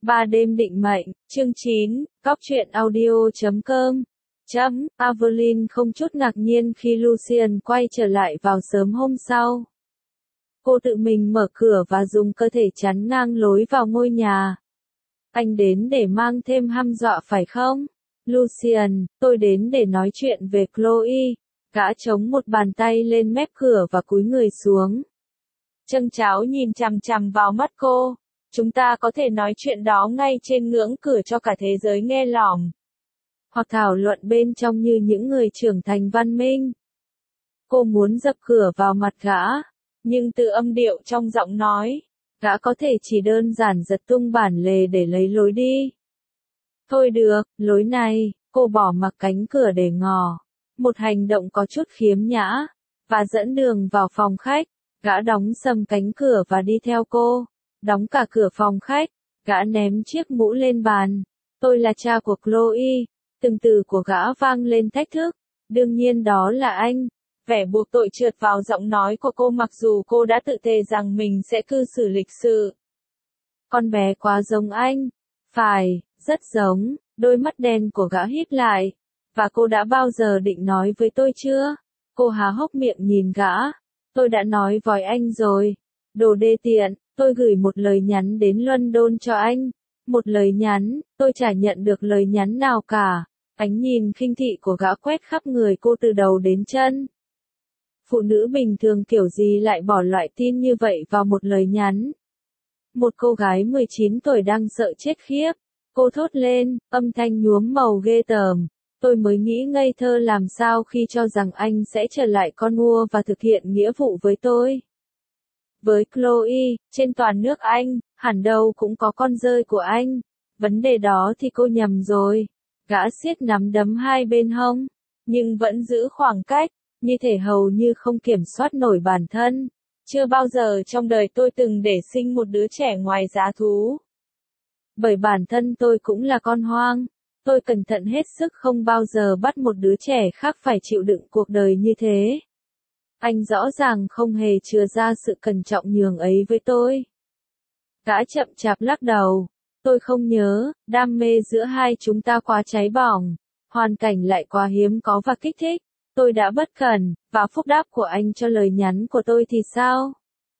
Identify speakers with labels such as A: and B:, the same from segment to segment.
A: Ba đêm định mệnh, chương 9, Cóc truyện audio.com. Evelyn không chút ngạc nhiên khi Lucian quay trở lại vào sớm hôm sau. Cô tự mình mở cửa và dùng cơ thể chắn ngang lối vào ngôi nhà. Anh đến để mang thêm hăm dọa phải không? Lucian, tôi đến để nói chuyện về Chloe. Gã chống một bàn tay lên mép cửa và cúi người xuống. Trâng tráo nhìn chằm chằm vào mắt cô. Chúng ta có thể nói chuyện đó ngay trên ngưỡng cửa cho cả thế giới nghe lỏm. Hoặc thảo luận bên trong như những người trưởng thành văn minh. Cô muốn dập cửa vào mặt gã, nhưng từ âm điệu trong giọng nói, gã có thể chỉ đơn giản giật tung bản lề để lấy lối đi. Thôi được, lối này, cô bỏ mặc cánh cửa để ngỏ. Một hành động có chút khiếm nhã, và dẫn đường vào phòng khách. Gã đóng sầm cánh cửa và đi theo cô. Đóng cả cửa phòng khách, gã ném chiếc mũ lên bàn. Tôi là cha của Chloe. Từng từ của gã vang lên thách thức. Đương nhiên đó là anh. Vẻ buộc tội trượt vào giọng nói của cô mặc dù cô đã tự thề rằng mình sẽ cư xử lịch sự. Con bé quá giống anh. Phải, rất giống. Đôi mắt đen của gã híp lại. Và cô đã bao giờ định nói với tôi chưa? Cô há hốc miệng nhìn gã. Tôi đã nói với anh rồi. Đồ đê tiện, tôi gửi một lời nhắn đến London cho anh. Một lời nhắn, tôi chả nhận được lời nhắn nào cả. Ánh nhìn khinh thị của gã quét khắp người cô từ đầu đến chân. Phụ nữ bình thường kiểu gì lại bỏ loại tin như vậy vào một lời nhắn. Một cô gái 19 tuổi đang sợ chết khiếp. Cô thốt lên, âm thanh nhuốm màu ghê tởm. Tôi mới nghĩ ngây thơ làm sao khi cho rằng anh sẽ trở lại con mua và thực hiện nghĩa vụ với tôi. Với Chloe, trên toàn nước Anh, hẳn đâu cũng có con rơi của anh. Vấn đề đó thì cô nhầm rồi. Gã siết nắm đấm hai bên hông, nhưng vẫn giữ khoảng cách, như thể hầu như không kiểm soát nổi bản thân. Chưa bao giờ trong đời tôi từng để sinh một đứa trẻ ngoài giá thú. Bởi bản thân tôi cũng là con hoang. Tôi cẩn thận hết sức không bao giờ bắt một đứa trẻ khác phải chịu đựng cuộc đời như thế. Anh rõ ràng không hề chừa ra sự cẩn trọng nhường ấy với tôi. Gã chậm chạp lắc đầu. Tôi không nhớ, đam mê giữa hai chúng ta quá cháy bỏng. Hoàn cảnh lại quá hiếm có và kích thích. Tôi đã bất cẩn, và phúc đáp của anh cho lời nhắn của tôi thì sao?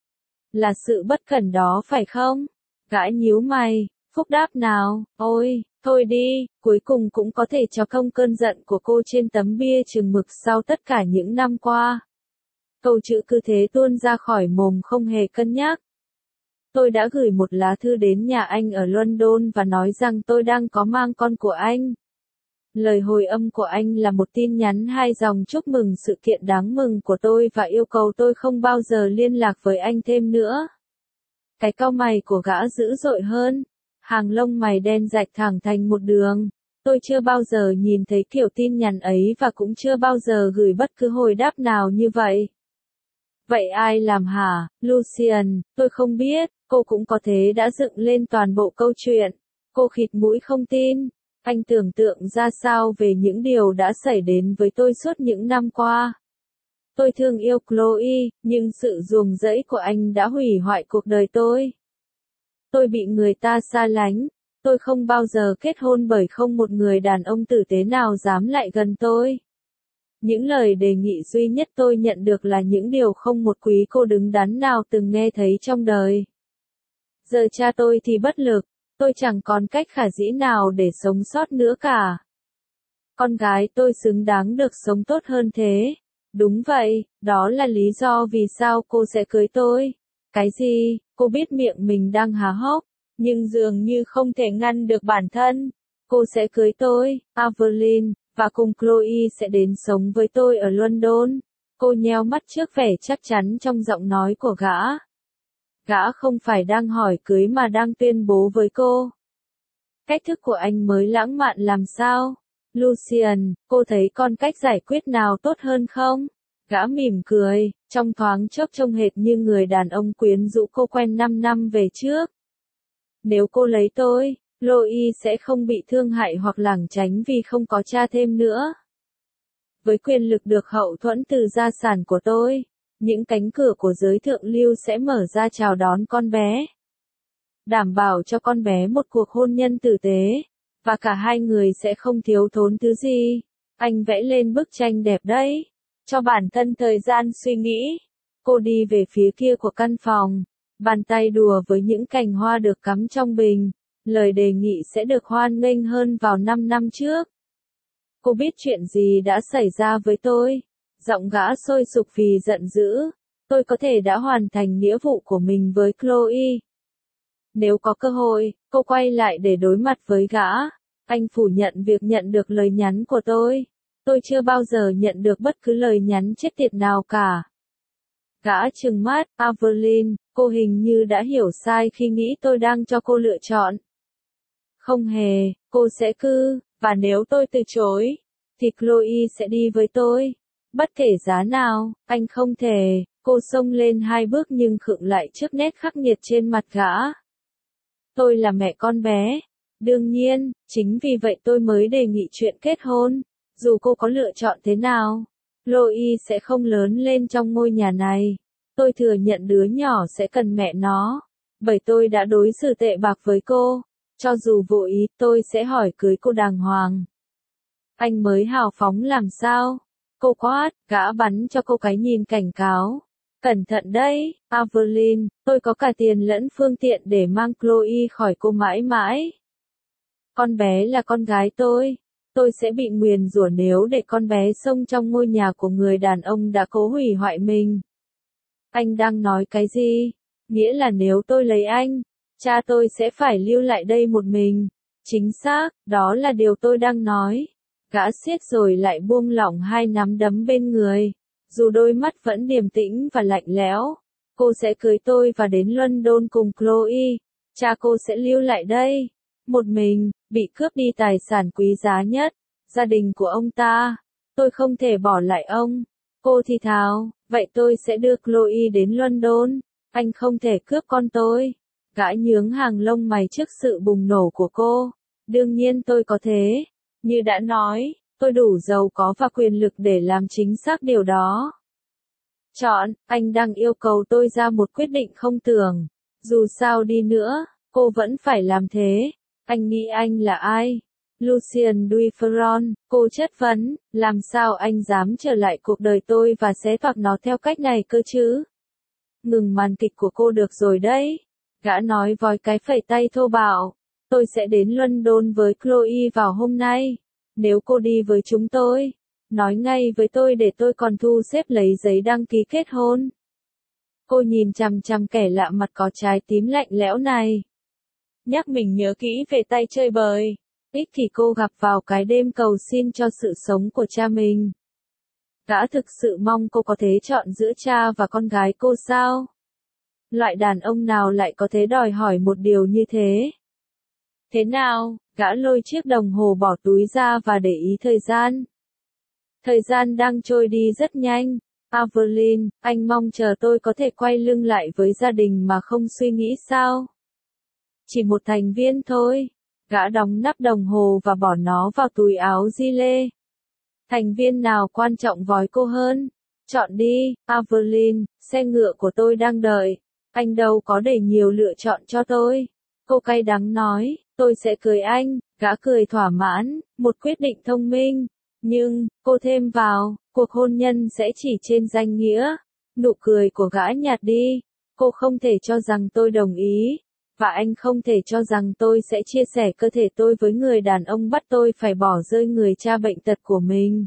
A: Là sự bất cẩn đó phải không? Gã nhíu mày, phúc đáp nào, ôi, thôi đi, cuối cùng cũng có thể cho không cơn giận của cô trên tấm bia chừng mực sau tất cả những năm qua. Câu chữ cứ thế tuôn ra khỏi mồm không hề cân nhắc. Tôi đã gửi một lá thư đến nhà anh ở London và nói rằng tôi đang có mang con của anh. Lời hồi âm của anh là một tin nhắn 2 dòng chúc mừng sự kiện đáng mừng của tôi và yêu cầu tôi không bao giờ liên lạc với anh thêm nữa. Cái cau mày của gã dữ dội hơn. Hàng lông mày đen rạch thẳng thành một đường. Tôi chưa bao giờ nhìn thấy kiểu tin nhắn ấy và cũng chưa bao giờ gửi bất cứ hồi đáp nào như vậy. Vậy ai làm hả, Lucian? Tôi không biết, cô cũng có thế đã dựng lên toàn bộ câu chuyện. Cô khịt mũi không tin. Anh tưởng tượng ra sao về những điều đã xảy đến với tôi suốt những năm qua. Tôi thương yêu Chloe, nhưng sự ruồng rẫy của anh đã hủy hoại cuộc đời tôi. Tôi bị người ta xa lánh. Tôi không bao giờ kết hôn bởi không một người đàn ông tử tế nào dám lại gần tôi. Những lời đề nghị duy nhất tôi nhận được là những điều không một quý cô đứng đắn nào từng nghe thấy trong đời. Giờ cha tôi thì bất lực, tôi chẳng còn cách khả dĩ nào để sống sót nữa cả. Con gái tôi xứng đáng được sống tốt hơn thế. Đúng vậy, đó là lý do vì sao cô sẽ cưới tôi. Cái gì? Cô biết miệng mình đang há hốc, nhưng dường như không thể ngăn được bản thân. Cô sẽ cưới tôi, Evelyn, và cùng Chloe sẽ đến sống với tôi ở London. Cô nheo mắt trước vẻ chắc chắn trong giọng nói của gã. Gã không phải đang hỏi cưới mà đang tuyên bố với cô. Cách thức của anh mới lãng mạn làm sao? Lucian, cô thấy còn cách giải quyết nào tốt hơn không? Gã mỉm cười, trong thoáng chốc trông hệt như người đàn ông quyến rũ cô quen 5 năm về trước. Nếu cô lấy tôi, Chloe sẽ không bị thương hại hoặc lảng tránh vì không có cha thêm nữa. Với quyền lực được hậu thuẫn từ gia sản của tôi, những cánh cửa của giới thượng lưu sẽ mở ra chào đón con bé. đảm bảo cho con bé một cuộc hôn nhân tử tế, và cả hai người sẽ không thiếu thốn thứ gì. Anh vẽ lên bức tranh đẹp đấy. Cho bản thân thời gian suy nghĩ. Cô đi về phía kia của căn phòng, bàn tay đùa với những cành hoa được cắm trong bình. Lời đề nghị sẽ được hoan nghênh hơn vào 5 năm trước. Cô biết chuyện gì đã xảy ra với tôi. Giọng gã sôi sục vì giận dữ. Tôi có thể đã hoàn thành nghĩa vụ của mình với Chloe. Nếu có cơ hội, cô quay lại để đối mặt với gã. Anh phủ nhận việc nhận được lời nhắn của tôi. Tôi chưa bao giờ nhận được bất cứ lời nhắn chết tiệt nào cả. Gã trừng mắt, Evelyn, cô hình như đã hiểu sai khi nghĩ tôi đang cho cô lựa chọn. Không hề, cô sẽ và nếu tôi từ chối, thì Chloe sẽ đi với tôi. Bất kể giá nào, anh không thể. Cô xông lên 2 bước nhưng khựng lại trước nét khắc nghiệt trên mặt gã. Tôi là mẹ con bé. Đương nhiên, chính vì vậy tôi mới đề nghị chuyện kết hôn. Dù cô có lựa chọn thế nào, Chloe sẽ không lớn lên trong ngôi nhà này. Tôi thừa nhận đứa nhỏ sẽ cần mẹ nó. Bởi tôi đã đối xử tệ bạc với cô. Cho dù vô ý, tôi sẽ hỏi cưới cô đàng hoàng. Anh mới hào phóng làm sao? Cô quát, gã bắn cho cô cái nhìn cảnh cáo. Cẩn thận đấy, Evelyn, tôi có cả tiền lẫn phương tiện để mang Chloe khỏi cô mãi mãi. Con bé là con gái tôi sẽ bị nguyền rủa nếu để con bé xông trong ngôi nhà của người đàn ông đã cố hủy hoại mình. Anh đang nói cái gì? Nghĩa là nếu tôi lấy anh, cha tôi sẽ phải lưu lại đây một mình. Chính xác, đó là điều tôi đang nói. Gã siết rồi lại buông lỏng 2 nắm đấm bên người. Dù đôi mắt vẫn điềm tĩnh và lạnh lẽo. Cô sẽ cưới tôi và đến London cùng Chloe. Cha cô sẽ lưu lại đây. Một mình, bị cướp đi tài sản quý giá nhất. Gia đình của ông ta. Tôi không thể bỏ lại ông. Cô thì thào, vậy tôi sẽ đưa Chloe đến London. Anh không thể cướp con tôi. Gã nhướng hàng lông mày trước sự bùng nổ của cô. Đương nhiên tôi có thế. Như đã nói, tôi đủ giàu có và quyền lực để làm chính xác điều đó. Chọn, anh đang yêu cầu tôi ra một quyết định không tưởng. Dù sao đi nữa, cô vẫn phải làm thế. Anh nghĩ anh là ai? Lucien Duferron, cô chất vấn, làm sao anh dám trở lại cuộc đời tôi và xé toạc nó theo cách này cơ chứ? Ngừng màn kịch của cô được rồi đấy. Gã nói vòi cái phẩy tay thô bạo. Tôi sẽ đến London với Chloe vào hôm nay. Nếu cô đi với chúng tôi, nói ngay với tôi để tôi còn thu xếp lấy giấy đăng ký kết hôn. Cô nhìn chằm chằm kẻ lạ mặt có trái tím lạnh lẽo này. Nhắc mình nhớ kỹ về tay chơi bời. Ít thì cô gặp vào cái đêm cầu xin cho sự sống của cha mình. Gã thực sự mong cô có thể chọn giữa cha và con gái cô sao? Loại đàn ông nào lại có thể đòi hỏi một điều như thế? Thế nào? Gã lôi chiếc đồng hồ bỏ túi ra và để ý thời gian. Thời gian đang trôi đi rất nhanh. Evelyn, anh mong chờ tôi có thể quay lưng lại với gia đình mà không suy nghĩ sao? Chỉ một thành viên thôi. Gã đóng nắp đồng hồ và bỏ nó vào túi áo gilet. Thành viên nào quan trọng với cô hơn? Chọn đi, Evelyn, xe ngựa của tôi đang đợi. Anh đâu có để nhiều lựa chọn cho tôi. Cô cay đắng nói, tôi sẽ cưới anh. Gã cười thỏa mãn, một quyết định thông minh. Nhưng, cô thêm vào, cuộc hôn nhân sẽ chỉ trên danh nghĩa. Nụ cười của gã nhạt đi. Cô không thể cho rằng tôi đồng ý. Và anh không thể cho rằng tôi sẽ chia sẻ cơ thể tôi với người đàn ông bắt tôi phải bỏ rơi người cha bệnh tật của mình.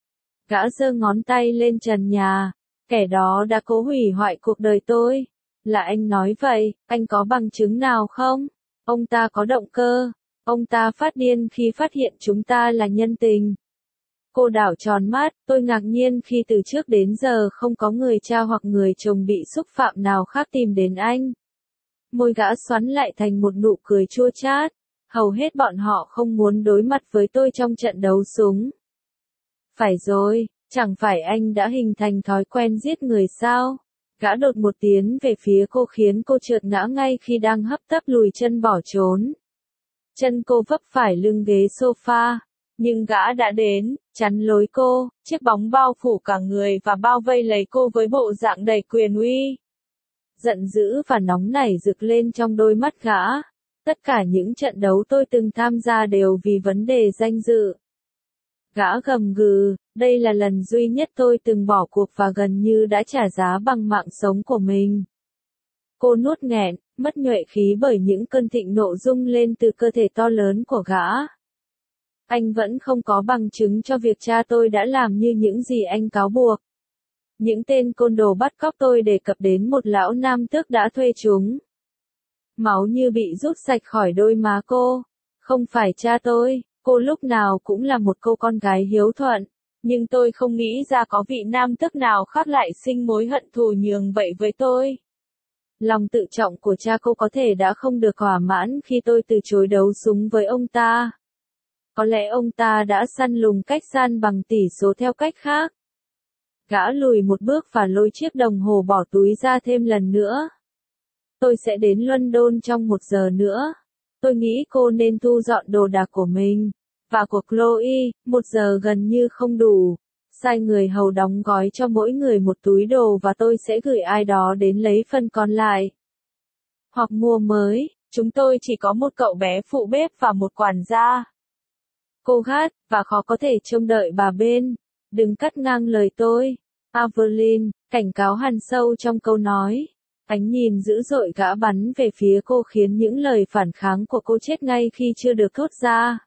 A: Gã giơ ngón tay lên trần nhà. Kẻ đó đã cố hủy hoại cuộc đời tôi. Là anh nói vậy, anh có bằng chứng nào không? Ông ta có động cơ. Ông ta phát điên khi phát hiện chúng ta là nhân tình. Cô đảo tròn mắt, tôi ngạc nhiên khi từ trước đến giờ không có người cha hoặc người chồng bị xúc phạm nào khác tìm đến anh. Môi gã xoắn lại thành một nụ cười chua chát. Hầu hết bọn họ không muốn đối mặt với tôi trong trận đấu súng. Phải rồi, chẳng phải anh đã hình thành thói quen giết người sao? Gã đột một tiến về phía cô khiến cô trượt ngã ngay khi đang hấp tấp lùi chân bỏ trốn. Chân cô vấp phải lưng ghế sofa. Nhưng gã đã đến, chắn lối cô, chiếc bóng bao phủ cả người và bao vây lấy cô với bộ dạng đầy quyền uy. Giận dữ và nóng nảy rực lên trong đôi mắt gã. Tất cả những trận đấu tôi từng tham gia đều vì vấn đề danh dự. Gã gầm gừ, đây là lần duy nhất tôi từng bỏ cuộc và gần như đã trả giá bằng mạng sống của mình. Cô nuốt nghẹn, mất nhuệ khí bởi những cơn thịnh nộ rung lên từ cơ thể to lớn của gã. Anh vẫn không có bằng chứng cho việc cha tôi đã làm như những gì anh cáo buộc. Những tên côn đồ bắt cóc tôi đề cập đến một lão nam tước đã thuê chúng. Máu như bị rút sạch khỏi đôi má cô. Không phải cha tôi, cô lúc nào cũng là một cô con gái hiếu thuận. Nhưng tôi không nghĩ ra có vị nam tước nào khác lại sinh mối hận thù nhường vậy với tôi. Lòng tự trọng của cha cô có thể đã không được thỏa mãn khi tôi từ chối đấu súng với ông ta. Có lẽ ông ta đã săn lùng cách san bằng tỷ số theo cách khác. Gã lùi một bước và lôi chiếc đồng hồ bỏ túi ra thêm lần nữa. Tôi sẽ đến London trong 1 giờ nữa. Tôi nghĩ cô nên thu dọn đồ đạc của mình. Và của Chloe, 1 giờ gần như không đủ. Sai người hầu đóng gói cho mỗi người một túi đồ và tôi sẽ gửi ai đó đến lấy phần còn lại. Hoặc mua mới, chúng tôi chỉ có một cậu bé phụ bếp và một quản gia. Cô gắt, và khó có thể trông đợi bà bên. Đừng cắt ngang lời tôi. Evelyn, cảnh cáo hằn sâu trong câu nói. Ánh nhìn dữ dội gã bắn về phía cô khiến những lời phản kháng của cô chết ngay khi chưa được thốt ra.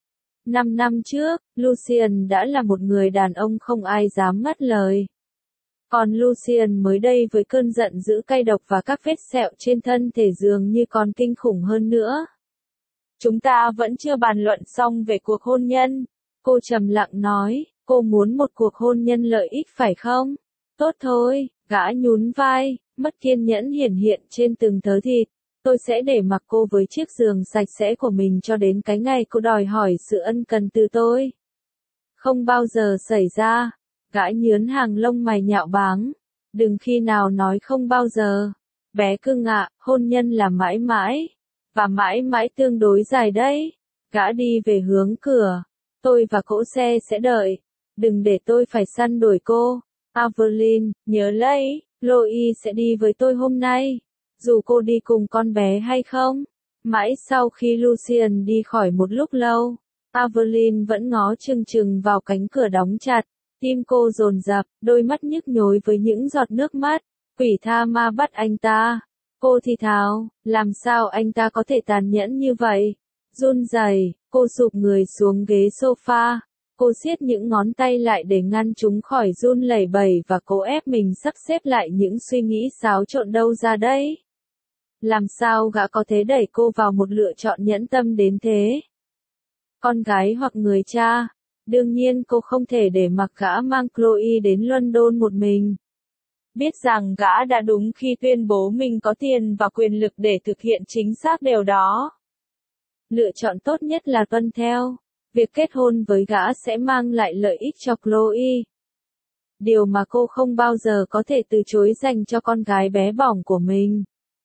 A: 5 năm trước, Lucien đã là một người đàn ông không ai dám ngắt lời. Còn Lucien mới đây với cơn giận dữ cay độc và các vết sẹo trên thân thể dường như còn kinh khủng hơn nữa. Chúng ta vẫn chưa bàn luận xong về cuộc hôn nhân. Cô trầm lặng nói, cô muốn một cuộc hôn nhân lợi ích phải không? Tốt thôi, gã nhún vai, mất kiên nhẫn hiển hiện trên từng thớ thịt. Tôi sẽ để mặc cô với chiếc giường sạch sẽ của mình cho đến cái ngày cô đòi hỏi sự ân cần từ tôi. Không bao giờ xảy ra. Gã nhướn hàng lông mày nhạo báng. Đừng khi nào nói không bao giờ. Bé cưng ạ, hôn nhân là mãi mãi. Và mãi mãi tương đối dài đấy. Gã đi về hướng cửa. Tôi và cỗ xe sẽ đợi. Đừng để tôi phải săn đuổi cô. Evelyn, nhớ lấy, Chloe sẽ đi với tôi hôm nay. Dù cô đi cùng con bé hay không. Mãi sau khi Lucien đi khỏi một lúc lâu, Evelyn vẫn ngó chừng chừng vào cánh cửa đóng chặt. Tim cô dồn dập, đôi mắt nhức nhối với những giọt nước mắt. Quỷ tha ma bắt anh ta. Cô thì thào, làm sao anh ta có thể tàn nhẫn như vậy? Run rẩy, cô sụp người xuống ghế sofa. Cô siết những ngón tay lại để ngăn chúng khỏi run lẩy bẩy và cố ép mình sắp xếp lại những suy nghĩ xáo trộn đâu ra đấy. Làm sao gã có thể đẩy cô vào một lựa chọn nhẫn tâm đến thế? Con gái hoặc người cha? Đương nhiên cô không thể để mặc gã mang Chloe đến London một mình. Biết rằng gã đã đúng khi tuyên bố mình có tiền và quyền lực để thực hiện chính xác điều đó. Lựa chọn tốt nhất là tuân theo. Việc kết hôn với gã sẽ mang lại lợi ích cho Chloe. Điều mà cô không bao giờ có thể từ chối dành cho con gái bé bỏng của mình.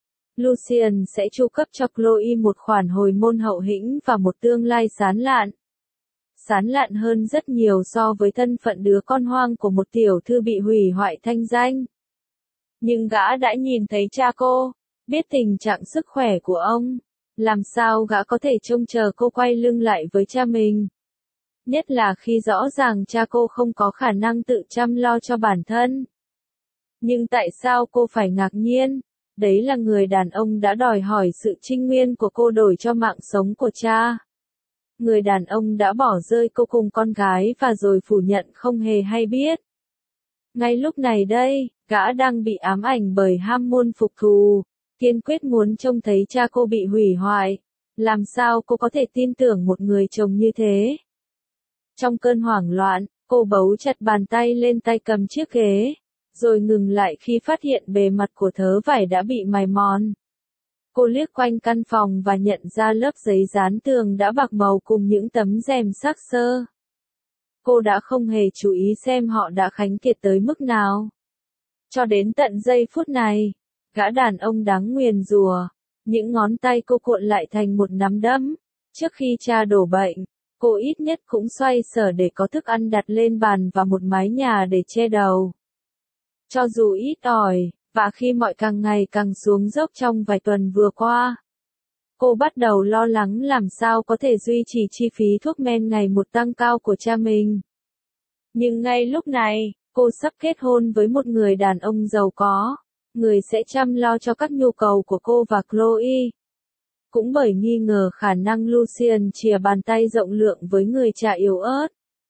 A: Lucien sẽ chu cấp cho Chloe một khoản hồi môn hậu hĩnh và một tương lai sáng lạn. Sáng lạn hơn rất nhiều so với thân phận đứa con hoang của một tiểu thư bị hủy hoại thanh danh. Nhưng gã đã nhìn thấy cha cô, biết tình trạng sức khỏe của ông. Làm sao gã có thể trông chờ cô quay lưng lại với cha mình? Nhất là khi rõ ràng cha cô không có khả năng tự chăm lo cho bản thân. Nhưng tại sao cô phải ngạc nhiên? Đấy là người đàn ông đã đòi hỏi sự trinh nguyên của cô đổi cho mạng sống của cha. Người đàn ông đã bỏ rơi cô cùng con gái và rồi phủ nhận không hề hay biết. Ngay lúc này đây, gã đang bị ám ảnh bởi ham muốn phục thù, kiên quyết muốn trông thấy cha cô bị hủy hoại. Làm sao cô có thể tin tưởng một người chồng như thế? Trong cơn hoảng loạn, cô bấu chặt bàn tay lên tay cầm chiếc ghế, rồi ngừng lại khi phát hiện bề mặt của thớ vải đã bị mài mòn. Cô liếc quanh căn phòng và nhận ra lớp giấy dán tường đã bạc màu cùng những tấm rèm xác xơ. Cô đã không hề chú ý xem họ đã khánh kiệt tới mức nào. Cho đến tận giây phút này, gã đàn ông đáng nguyền rủa, những ngón tay cô cuộn lại thành một nắm đấm. Trước khi cha đổ bệnh, cô ít nhất cũng xoay sở để có thức ăn đặt lên bàn và một mái nhà để che đầu. Cho dù ít ỏi, Và khi mọi càng ngày càng xuống dốc trong vài tuần vừa qua, cô bắt đầu lo lắng làm sao có thể duy trì chi phí thuốc men ngày một tăng cao của cha mình. Nhưng ngay lúc này, cô sắp kết hôn với một người đàn ông giàu có, người sẽ chăm lo cho các nhu cầu của cô và Chloe. Cũng bởi nghi ngờ khả năng Lucien chìa bàn tay rộng lượng với người cha yếu ớt,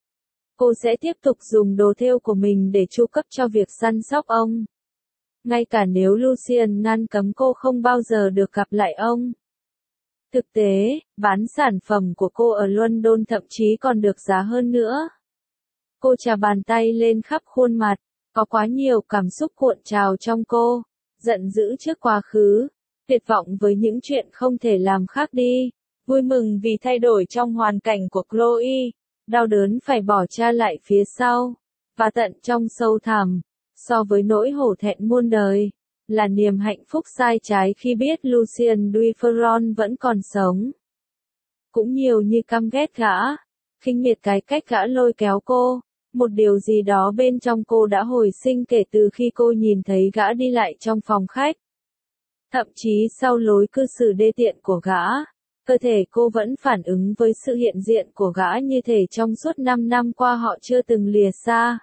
A: cô sẽ tiếp tục dùng đồ thêu của mình để chu cấp cho việc săn sóc ông. Ngay cả nếu Lucien ngăn cấm cô không bao giờ được gặp lại ông. Thực tế, bán sản phẩm của cô ở London thậm chí còn được giá hơn nữa. Cô chà bàn tay lên khắp khuôn mặt, có quá nhiều cảm xúc cuộn trào trong cô, giận dữ trước quá khứ, tuyệt vọng với những chuyện không thể làm khác đi, vui mừng vì thay đổi trong hoàn cảnh của Chloe, đau đớn phải bỏ cha lại phía sau, và tận trong sâu thẳm, so với nỗi hổ thẹn muôn đời, là niềm hạnh phúc sai trái khi biết Lucien Duferron vẫn còn sống. Cũng nhiều như căm ghét gã, khinh miệt cái cách gã lôi kéo cô, một điều gì đó bên trong cô đã hồi sinh kể từ khi cô nhìn thấy gã đi lại trong phòng khách. Thậm chí sau lối cư xử đê tiện của gã, cơ thể cô vẫn phản ứng với sự hiện diện của gã như thể trong suốt 5 năm qua họ chưa từng lìa xa.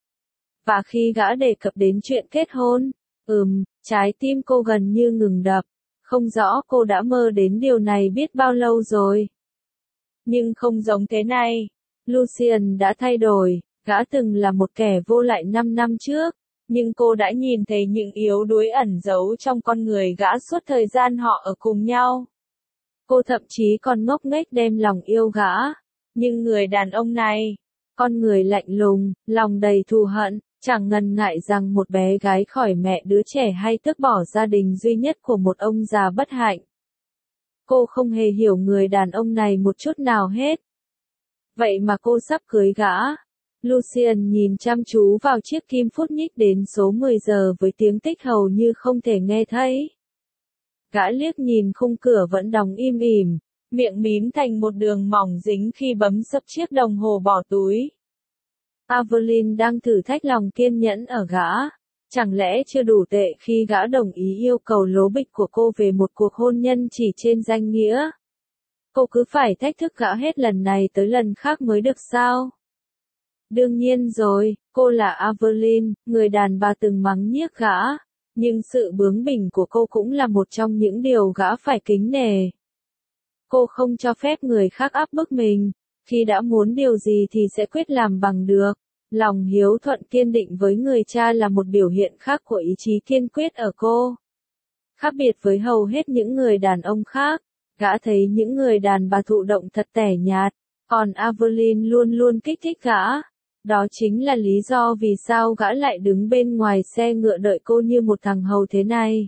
A: Và khi gã đề cập đến chuyện kết hôn, trái tim cô gần như ngừng đập, không rõ cô đã mơ đến điều này biết bao lâu rồi. Nhưng không giống thế này, Lucien đã thay đổi, gã từng là một kẻ vô lại 5 năm trước, nhưng cô đã nhìn thấy những yếu đuối ẩn giấu trong con người gã suốt thời gian họ ở cùng nhau. Cô thậm chí còn ngốc nghếch đem lòng yêu gã, nhưng người đàn ông này, con người lạnh lùng, lòng đầy thù hận, chẳng ngần ngại rằng một bé gái khỏi mẹ đứa trẻ hay tước bỏ gia đình duy nhất của một ông già bất hạnh. Cô không hề hiểu người đàn ông này một chút nào hết. Vậy mà cô sắp cưới gã. Lucien nhìn chăm chú vào chiếc kim phút nhích đến số 10 giờ với tiếng tích hầu như không thể nghe thấy. Gã liếc nhìn khung cửa vẫn đóng im ỉm, miệng mím thành một đường mỏng dính khi bấm sấp chiếc đồng hồ bỏ túi. Evelyn đang thử thách lòng kiên nhẫn ở gã. Chẳng lẽ chưa đủ tệ khi gã đồng ý yêu cầu lố bịch của cô về một cuộc hôn nhân chỉ trên danh nghĩa? Cô cứ phải thách thức gã hết lần này tới lần khác mới được sao? Đương nhiên rồi, cô là Evelyn, người đàn bà từng mắng nhiếc gã. Nhưng sự bướng bỉnh của cô cũng là một trong những điều gã phải kính nể. Cô không cho phép người khác áp bức mình. Khi đã muốn điều gì thì sẽ quyết làm bằng được. Lòng hiếu thuận kiên định với người cha là một biểu hiện khác của ý chí kiên quyết ở cô. Khác biệt với hầu hết những người đàn ông khác, gã thấy những người đàn bà thụ động thật tẻ nhạt, còn Evelyn luôn luôn kích thích gã. Đó chính là lý do vì sao gã lại đứng bên ngoài xe ngựa đợi cô như một thằng hầu thế này.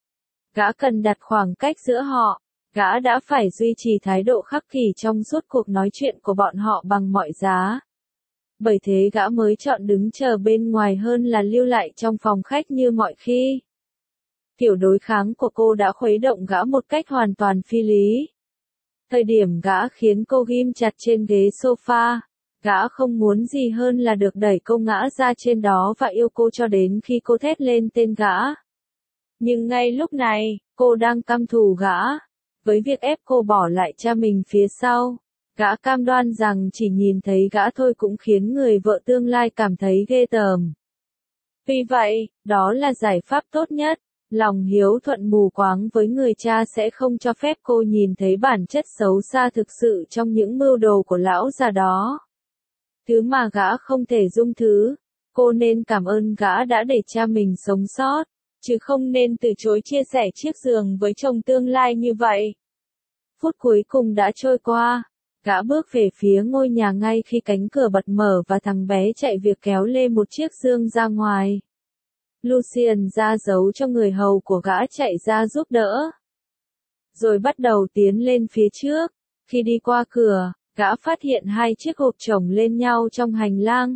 A: Gã cần đặt khoảng cách giữa họ. Gã đã phải duy trì thái độ khắc kỷ trong suốt cuộc nói chuyện của bọn họ bằng mọi giá. Bởi thế gã mới chọn đứng chờ bên ngoài hơn là lưu lại trong phòng khách như mọi khi. Kiểu đối kháng của cô đã khuấy động gã một cách hoàn toàn phi lý. Thời điểm gã khiến cô ghim chặt trên ghế sofa, gã không muốn gì hơn là được đẩy cô ngã ra trên đó và yêu cô cho đến khi cô thét lên tên gã. Nhưng ngay lúc này, cô đang căm thù gã. Với việc ép cô bỏ lại cha mình phía sau, gã cam đoan rằng chỉ nhìn thấy gã thôi cũng khiến người vợ tương lai cảm thấy ghê tởm. Vì vậy, đó là giải pháp tốt nhất. Lòng hiếu thuận mù quáng với người cha sẽ không cho phép cô nhìn thấy bản chất xấu xa thực sự trong những mưu đồ của lão già đó. Thứ mà gã không thể dung thứ. Cô nên cảm ơn gã đã để cha mình sống sót, chứ không nên từ chối chia sẻ chiếc giường với chồng tương lai như vậy. Phút cuối cùng đã trôi qua. Gã bước về phía ngôi nhà ngay khi cánh cửa bật mở và thằng bé chạy việc kéo lê một chiếc giường ra ngoài. Lucien ra dấu cho người hầu của gã chạy ra giúp đỡ. Rồi bắt đầu tiến lên phía trước. Khi đi qua cửa, gã phát hiện hai chiếc hộp chồng lên nhau trong hành lang.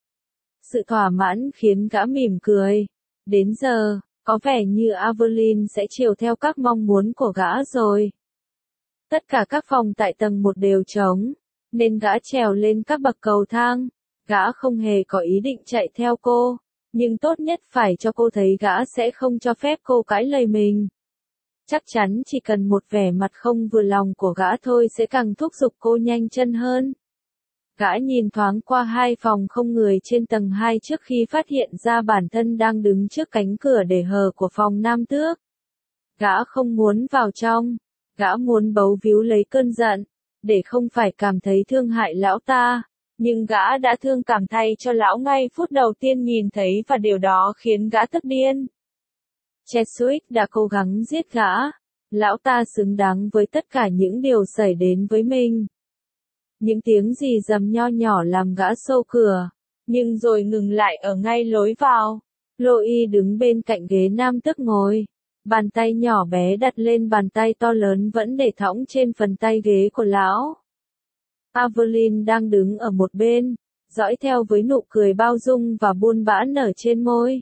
A: Sự thỏa mãn khiến gã mỉm cười. Đến giờ, có vẻ như Evelyn sẽ chiều theo các mong muốn của gã rồi. Tất cả các phòng tại tầng 1 đều trống, nên gã trèo lên các bậc cầu thang. Gã không hề có ý định chạy theo cô, Nhưng tốt nhất phải cho cô thấy gã sẽ không cho phép cô cãi lời mình. Chắc chắn chỉ cần một vẻ mặt không vừa lòng của gã thôi sẽ càng thúc giục cô nhanh chân hơn. Gã nhìn thoáng qua hai phòng không người trên tầng 2 trước khi phát hiện ra bản thân đang đứng trước cánh cửa để hờ của phòng nam tước. Gã không muốn vào trong, gã muốn bấu víu lấy cơn giận, để không phải cảm thấy thương hại lão ta. Nhưng gã đã thương cảm thay cho lão ngay phút đầu tiên nhìn thấy và điều đó khiến gã tức điên. Cheswick đã cố gắng giết gã. Lão ta xứng đáng với tất cả những điều xảy đến với mình. Những tiếng rì rầm nho nhỏ làm gã xô cửa, nhưng rồi ngừng lại ở ngay lối vào. Chloe đứng bên cạnh ghế nam tước ngồi. Bàn tay nhỏ bé đặt lên bàn tay to lớn vẫn để thõng trên phần tay ghế của lão. Evelyn đang đứng ở một bên, dõi theo với nụ cười bao dung và buồn bã nở trên môi.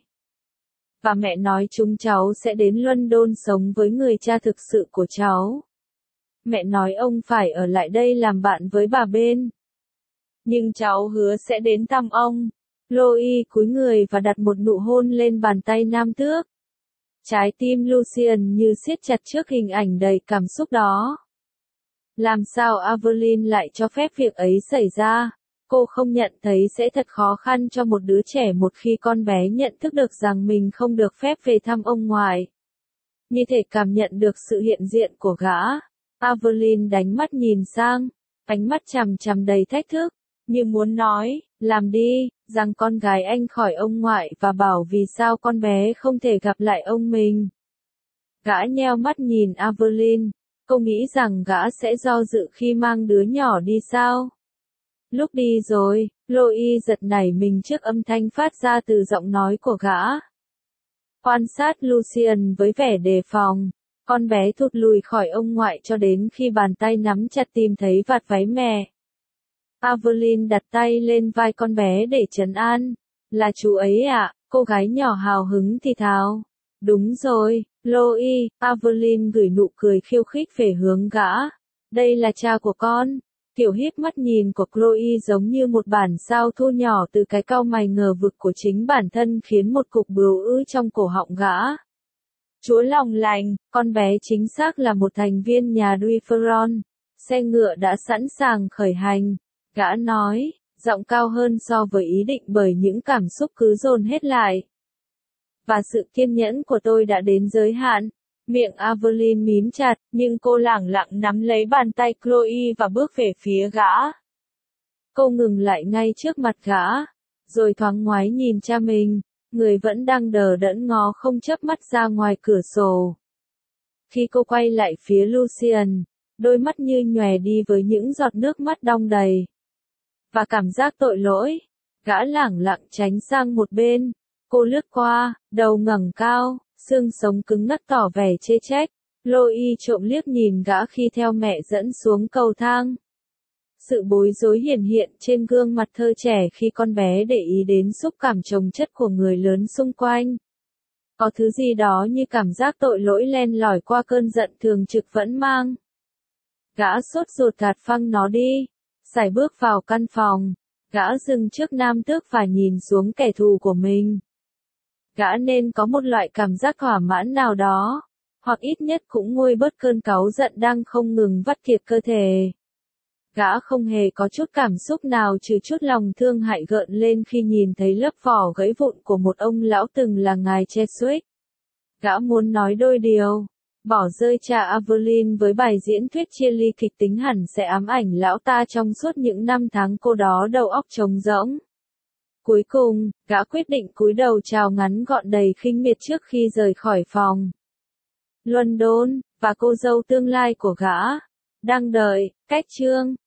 A: Và mẹ nói chúng cháu sẽ đến London sống với người cha thực sự của cháu. Mẹ nói ông phải ở lại đây làm bạn với bà bên. Nhưng cháu hứa sẽ đến thăm ông. Chloe cúi người và đặt một nụ hôn lên bàn tay nam tước. Trái tim Lucian như siết chặt trước hình ảnh đầy cảm xúc đó. Làm sao Evelyn lại cho phép việc ấy xảy ra? Cô không nhận thấy sẽ thật khó khăn cho một đứa trẻ một khi con bé nhận thức được rằng mình không được phép về thăm ông ngoại. Như thể cảm nhận được sự hiện diện của gã. Evelyn đánh mắt nhìn sang, ánh mắt chằm chằm đầy thách thức, như muốn nói, làm đi, rằng con gái anh khỏi ông ngoại và bảo vì sao con bé không thể gặp lại ông mình. Gã nheo mắt nhìn Evelyn, cô nghĩ rằng gã sẽ do dự khi mang đứa nhỏ đi sao? Lúc đi rồi, Chloe giật nảy mình trước âm thanh phát ra từ giọng nói của gã. Quan sát Lucian với vẻ đề phòng. Con bé thụt lùi khỏi ông ngoại cho đến khi bàn tay nắm chặt tìm thấy vạt váy mẹ. Evelyn đặt tay lên vai con bé để trấn an. Là chú ấy ạ, cô gái nhỏ hào hứng thì thào. Đúng rồi, Chloe, Evelyn gửi nụ cười khiêu khích về hướng gã. Đây là cha của con. Kiểu híp mắt nhìn của Chloe giống như một bản sao thu nhỏ từ cái cau mày ngờ vực của chính bản thân khiến một cục bướu ứ trong cổ họng gã. Chúa lòng lành, con bé chính xác là một thành viên nhà Duferon. Xe ngựa đã sẵn sàng khởi hành. Gã nói, giọng cao hơn so với ý định bởi những cảm xúc cứ dồn hết lại. Và sự kiên nhẫn của tôi đã đến giới hạn. Miệng Evelyn mím chặt, nhưng cô lẳng lặng nắm lấy bàn tay Chloe và bước về phía gã. Cô ngừng lại ngay trước mặt gã, rồi thoáng ngoái nhìn cha mình, người vẫn đang đờ đẫn ngó không chớp mắt ra ngoài cửa sổ. Khi cô quay lại phía Lucian, đôi mắt như nhòe đi với những giọt nước mắt đong đầy. Và cảm giác tội lỗi, gã lẳng lặng tránh sang một bên. Cô lướt qua, đầu ngẩng cao, xương sống cứng ngắc tỏ vẻ chê trách. Chloe trộm liếc nhìn gã khi theo mẹ dẫn xuống cầu thang. Sự bối rối hiển hiện trên gương mặt thơ trẻ khi con bé để ý đến xúc cảm chồng chất của người lớn xung quanh. Có thứ gì đó như cảm giác tội lỗi len lỏi qua cơn giận thường trực vẫn mang. Gã sốt ruột gạt phăng nó đi, sải bước vào căn phòng. Gã dừng trước nam tước và nhìn xuống kẻ thù của mình. Gã nên có một loại cảm giác thỏa mãn nào đó, hoặc ít nhất cũng nguôi bớt cơn cáu giận đang không ngừng vắt kiệt cơ thể. Gã không hề có chút cảm xúc nào trừ chút lòng thương hại gợn lên khi nhìn thấy lớp vỏ gãy vụn của một ông lão từng là ngài Cheswick. Gã muốn nói đôi điều. Bỏ rơi cha Evelyn với bài diễn thuyết chia ly kịch tính hẳn sẽ ám ảnh lão ta trong suốt những năm tháng cô đó đầu óc trống rỗng. Cuối cùng, gã quyết định cúi đầu chào ngắn gọn đầy khinh miệt trước khi rời khỏi phòng. London, và cô dâu tương lai của gã, đang đợi, cách chương.